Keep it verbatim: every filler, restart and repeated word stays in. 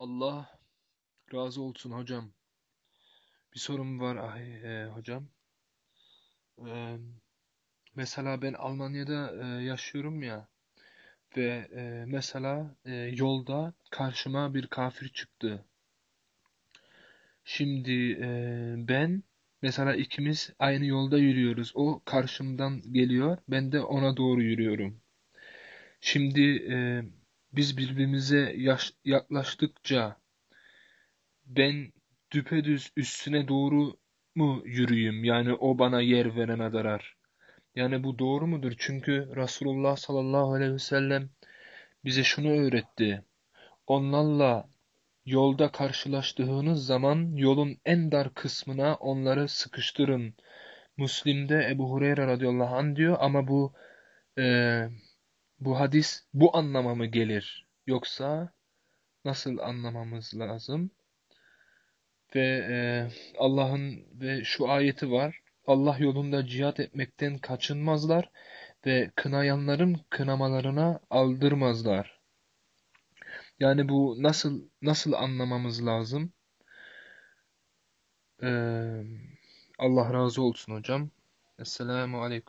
Allah razı olsun hocam. Bir sorum var ahi, e, hocam. E, Mesela ben Almanya'da e, yaşıyorum ya ve e, mesela e, yolda karşıma bir kafir çıktı. Şimdi e, ben mesela ikimiz aynı yolda yürüyoruz. O karşımdan geliyor, ben de ona doğru yürüyorum. Şimdi e, biz birbirimize yaş- yaklaştıkça ben düpedüz üstüne doğru mu yürüyeyim? Yani o bana yer verene kadar. Yani bu doğru mudur? Çünkü Resulullah sallallahu aleyhi ve sellem bize şunu öğretti. Onlarla yolda karşılaştığınız zaman yolun en dar kısmına onları sıkıştırın. Müslim'de Ebu Hureyre radıyallahu anh diyor ama bu e, bu hadis bu anlama mı gelir? Yoksa nasıl anlamamız lazım? Ve e, Allah'ın ve şu ayeti var. Allah yolunda cihat etmekten kaçınmazlar ve kınayanların kınamalarına aldırmazlar. Yani bu nasıl nasıl anlamamız lazım? Ee, Allah razı olsun hocam. Esselamu aleyküm.